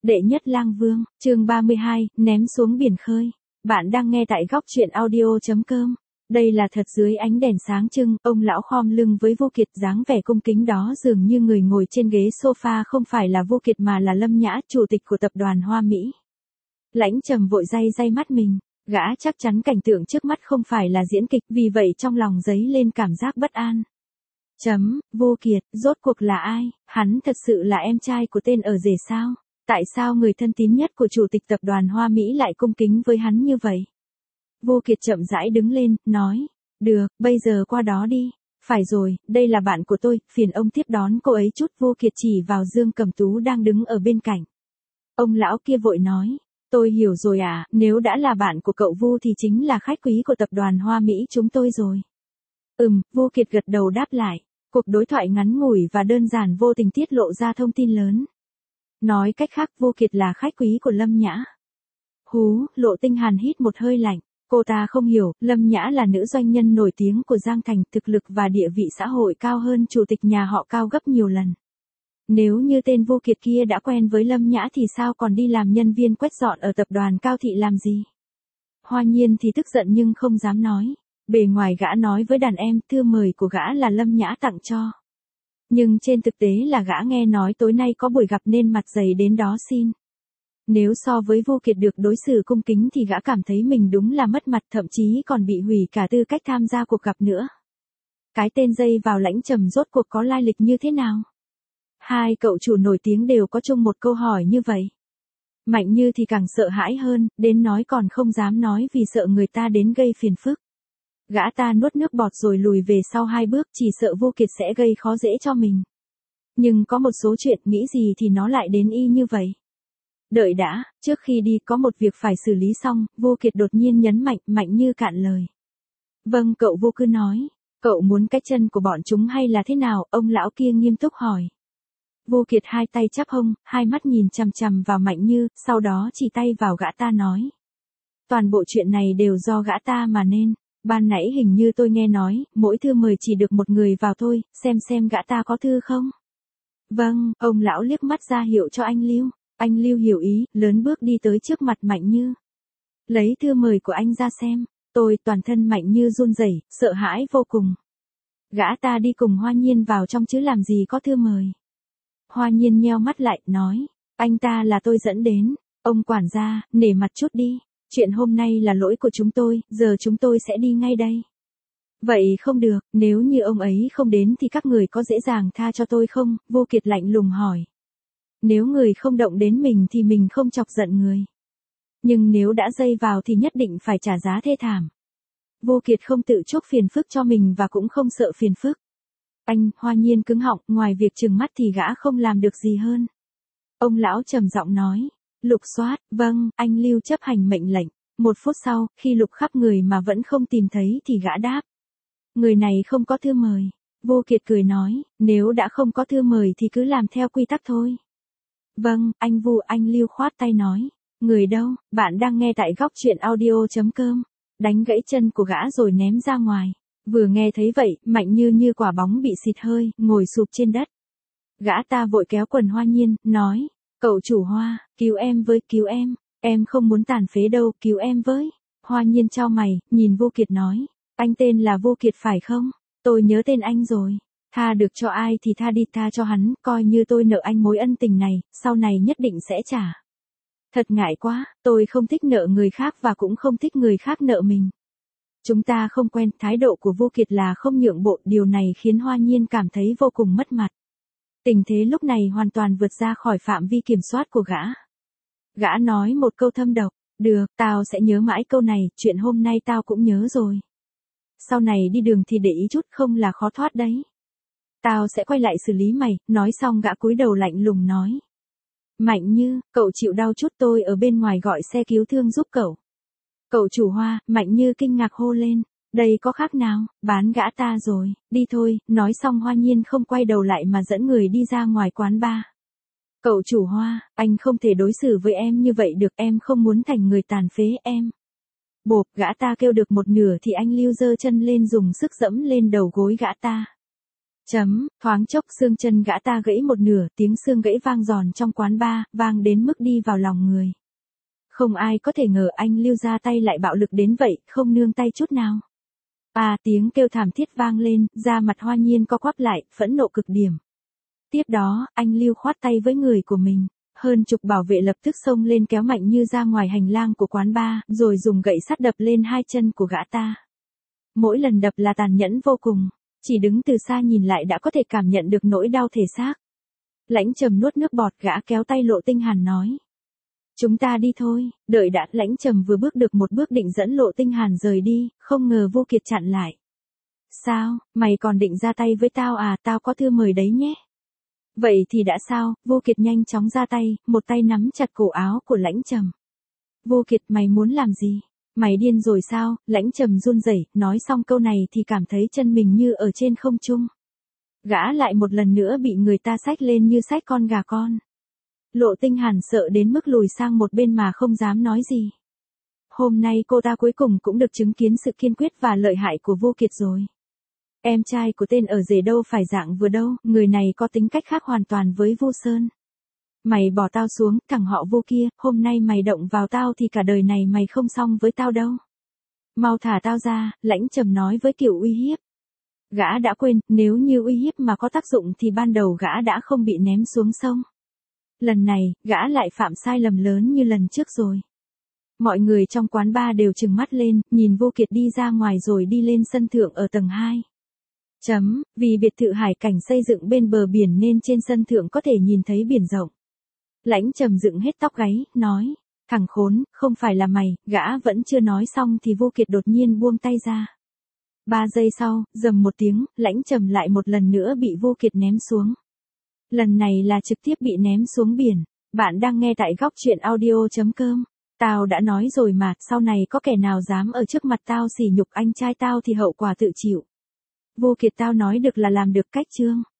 Đệ nhất lang vương, chương 32, ném xuống biển khơi. Bạn đang nghe tại góc truyện audio.com. Đây là thật dưới ánh đèn sáng trưng, ông lão khom lưng với Vô Kiệt, dáng vẻ cung kính đó dường như người ngồi trên ghế sofa không phải là Vô Kiệt mà là Lâm Nhã, chủ tịch của tập đoàn Hoa Mỹ. Lãnh Trầm vội day mắt mình, gã chắc chắn cảnh tượng trước mắt không phải là diễn kịch, vì vậy trong lòng dấy lên cảm giác bất an. Vô Kiệt, rốt cuộc là ai? Hắn thật sự là em trai của tên ở rể sao? Tại sao người thân tín nhất của chủ tịch tập đoàn Hoa Mỹ lại cung kính với hắn như vậy? Vô Kiệt chậm rãi đứng lên, nói, được, bây giờ qua đó đi. Phải rồi, đây là bạn của tôi, phiền ông tiếp đón cô ấy chút. Vô Kiệt chỉ vào Dương Cẩm Tú đang đứng ở bên cạnh. Ông lão kia vội nói, tôi hiểu rồi à, nếu đã là bạn của cậu Vu thì chính là khách quý của tập đoàn Hoa Mỹ chúng tôi rồi. Vô Kiệt gật đầu đáp lại. Cuộc đối thoại ngắn ngủi và đơn giản vô tình tiết lộ ra thông tin lớn. Nói cách khác, Vô Kiệt là khách quý của Lâm Nhã. Lộ Tinh Hàn hít một hơi lạnh. Cô ta không hiểu, Lâm Nhã là nữ doanh nhân nổi tiếng của Giang Thành, thực lực và địa vị xã hội cao hơn chủ tịch nhà họ Cao gấp nhiều lần. Nếu như tên Vô Kiệt kia đã quen với Lâm Nhã thì sao còn đi làm nhân viên quét dọn ở tập đoàn Cao Thị làm gì? Hoa Nhiên thì tức giận nhưng không dám nói. Bề ngoài gã nói với đàn em, thư mời của gã là Lâm Nhã tặng cho. Nhưng trên thực tế là gã nghe nói tối nay có buổi gặp nên mặt dày đến đó xin. Nếu so với Vô Kiệt được đối xử cung kính thì gã cảm thấy mình đúng là mất mặt, thậm chí còn bị hủy cả tư cách tham gia cuộc gặp nữa. Cái tên dây vào Lãnh Trầm rốt cuộc có lai lịch như thế nào? Hai cậu chủ nổi tiếng đều có chung một câu hỏi như vậy. Mạnh Như thì càng sợ hãi hơn, đến nói còn không dám nói vì sợ người ta đến gây phiền phức. Gã ta nuốt nước bọt rồi lùi về sau 2 bước, chỉ sợ Vô Kiệt sẽ gây khó dễ cho mình. Nhưng có một số chuyện nghĩ gì thì nó lại đến y như vậy. Đợi đã, trước khi đi có một việc phải xử lý xong. Vô Kiệt đột nhiên nhấn mạnh. Mạnh Như cạn lời. Vâng, cậu Vô cứ nói. Cậu muốn cái chân của bọn chúng hay là thế nào? Ông lão kia nghiêm túc hỏi. Vô Kiệt hai tay chắp hông, hai mắt nhìn chằm chằm vào Mạnh Như, sau đó chỉ tay vào gã ta nói. Toàn bộ chuyện này đều do gã ta mà nên. Ban nãy hình như tôi nghe nói, mỗi thư mời chỉ được một người vào thôi, xem gã ta có thư không? Vâng, ông lão liếc mắt ra hiệu cho anh Lưu. Anh Lưu hiểu ý, lớn bước đi tới trước mặt Mạnh Như. Lấy thư mời của anh ra xem. Toàn thân Mạnh Như run rẩy, sợ hãi vô cùng. Gã ta đi cùng Hoa Nhiên vào trong chứ làm gì có thư mời. Hoa Nhiên nheo mắt lại, nói. Anh ta là tôi dẫn đến. Ông quản gia, nể mặt chút đi. Chuyện hôm nay là lỗi của chúng tôi, giờ chúng tôi sẽ đi ngay đây. Vậy không được, nếu như ông ấy không đến thì các người có dễ dàng tha cho tôi không? Vô Kiệt lạnh lùng hỏi. Nếu người không động đến mình thì mình không chọc giận người. Nhưng nếu đã dây vào thì nhất định phải trả giá thê thảm. Vô Kiệt không tự chuốc phiền phức cho mình và cũng không sợ phiền phức. Hoa Nhiên cứng họng, ngoài việc trừng mắt thì gã không làm được gì hơn. Ông lão trầm giọng nói. Lục soát, vâng, anh Lưu chấp hành mệnh lệnh. 1 phút sau, khi lục khắp người mà vẫn không tìm thấy thì gã đáp. Người này không có thư mời. Vô Kiệt cười nói, nếu đã không có thư mời thì cứ làm theo quy tắc thôi. Vâng, anh Vu. Anh Lưu khoát tay nói. Người đâu? Bạn đang nghe tại góc truyện audio.com. Đánh gãy chân của gã rồi ném ra ngoài. Vừa nghe thấy vậy, Mạnh như quả bóng bị xịt hơi, ngồi sụp trên đất. Gã ta vội kéo quần Hoa Nhiên, nói. Cậu chủ Hoa, cứu em với, cứu em không muốn tàn phế đâu, cứu em với. Hoa Nhiên chau mày, nhìn Vô Kiệt nói. Anh tên là Vô Kiệt phải không? Tôi nhớ tên anh rồi. Tha được cho ai thì tha đi, tha cho hắn, coi như tôi nợ anh mối ân tình này, sau này nhất định sẽ trả. Thật ngại quá, tôi không thích nợ người khác và cũng không thích người khác nợ mình. Chúng ta không quen. Thái độ của Vô Kiệt là không nhượng bộ, điều này khiến Hoa Nhiên cảm thấy vô cùng mất mặt. Tình thế lúc này hoàn toàn vượt ra khỏi phạm vi kiểm soát của gã. Gã nói một câu thâm độc. Được, tao sẽ nhớ mãi câu này, chuyện hôm nay tao cũng nhớ rồi. Sau này đi đường thì để ý chút, không là khó thoát đấy. Tao sẽ quay lại xử lý mày. Nói xong gã cúi đầu lạnh lùng nói. Mạnh Như, cậu chịu đau chút, tôi ở bên ngoài gọi xe cứu thương giúp cậu. Cậu chủ Hoa, Mạnh Như kinh ngạc hô lên. Đây có khác nào, bán gã ta rồi, đi thôi. Nói xong Hoa Nhiên không quay đầu lại mà dẫn người đi ra ngoài quán bar. Cậu chủ Hoa, anh không thể đối xử với em như vậy được, em không muốn thành người tàn phế em. Bộp, gã ta kêu được một nửa thì anh Lưu giơ chân lên dùng sức dẫm lên đầu gối gã ta. Thoáng chốc xương chân gã ta gãy một nửa, tiếng xương gãy vang giòn trong quán bar, vang đến mức đi vào lòng người. Không ai có thể ngờ anh Lưu ra tay lại bạo lực đến vậy, không nương tay chút nào. Tiếng kêu thảm thiết vang lên, da mặt Hoa Nhiên co quắp lại, phẫn nộ cực điểm. Tiếp đó, anh Lưu khoát tay với người của mình. Hơn chục bảo vệ lập tức xông lên kéo mạnh như ra ngoài hành lang của quán bar, rồi dùng gậy sắt đập lên hai chân của gã ta. Mỗi lần đập là tàn nhẫn vô cùng, chỉ đứng từ xa nhìn lại đã có thể cảm nhận được nỗi đau thể xác. Lãnh Trầm nuốt nước bọt, gã kéo tay Lộ Tinh Hàn nói. Chúng ta đi thôi, đợi đã. Lãnh Trầm vừa bước được một bước định dẫn Lộ Tinh Hàn rời đi, không ngờ Vô Kiệt chặn lại. Sao, mày còn định ra tay với tao à, tao có thư mời đấy nhé. Vậy thì đã sao, Vô Kiệt nhanh chóng ra tay, một tay nắm chặt cổ áo của Lãnh Trầm. Vô Kiệt, mày muốn làm gì? Mày điên rồi sao? Lãnh Trầm run rẩy, nói xong câu này thì cảm thấy chân mình như ở trên không trung. Gã lại một lần nữa bị người ta xách lên như xách con gà con. Lộ Tinh Hàn sợ đến mức lùi sang một bên mà không dám nói gì. Hôm nay cô ta cuối cùng cũng được chứng kiến sự kiên quyết và lợi hại của Vô Kiệt rồi. Em trai của tên ở rể đâu phải dạng vừa đâu, người này có tính cách khác hoàn toàn với Vu Sơn. Mày bỏ tao xuống, thằng họ Vô kia, hôm nay mày động vào tao thì cả đời này mày không xong với tao đâu. Mau thả tao ra, Lãnh Trầm nói với kiểu uy hiếp. Gã đã quên, nếu như uy hiếp mà có tác dụng thì ban đầu gã đã không bị ném xuống sông. Lần này, gã lại phạm sai lầm lớn như lần trước rồi. Mọi người trong quán bar đều trừng mắt lên, nhìn Vô Kiệt đi ra ngoài rồi đi lên sân thượng ở tầng 2. Vì biệt thự hải cảnh xây dựng bên bờ biển nên trên sân thượng có thể nhìn thấy biển rộng. Lãnh Trầm dựng hết tóc gáy, nói, thằng khốn, không phải là mày. Gã vẫn chưa nói xong thì Vô Kiệt đột nhiên buông tay ra. 3 giây sau, rầm một tiếng, Lãnh Trầm lại một lần nữa bị Vô Kiệt ném xuống. Lần này là trực tiếp bị ném xuống biển. Bạn đang nghe tại góc truyện audio.com. Tao đã nói rồi mà, sau này có kẻ nào dám ở trước mặt tao sỉ nhục anh trai tao thì hậu quả tự chịu. Vô Kiệt, tao nói được là làm được, cách chương.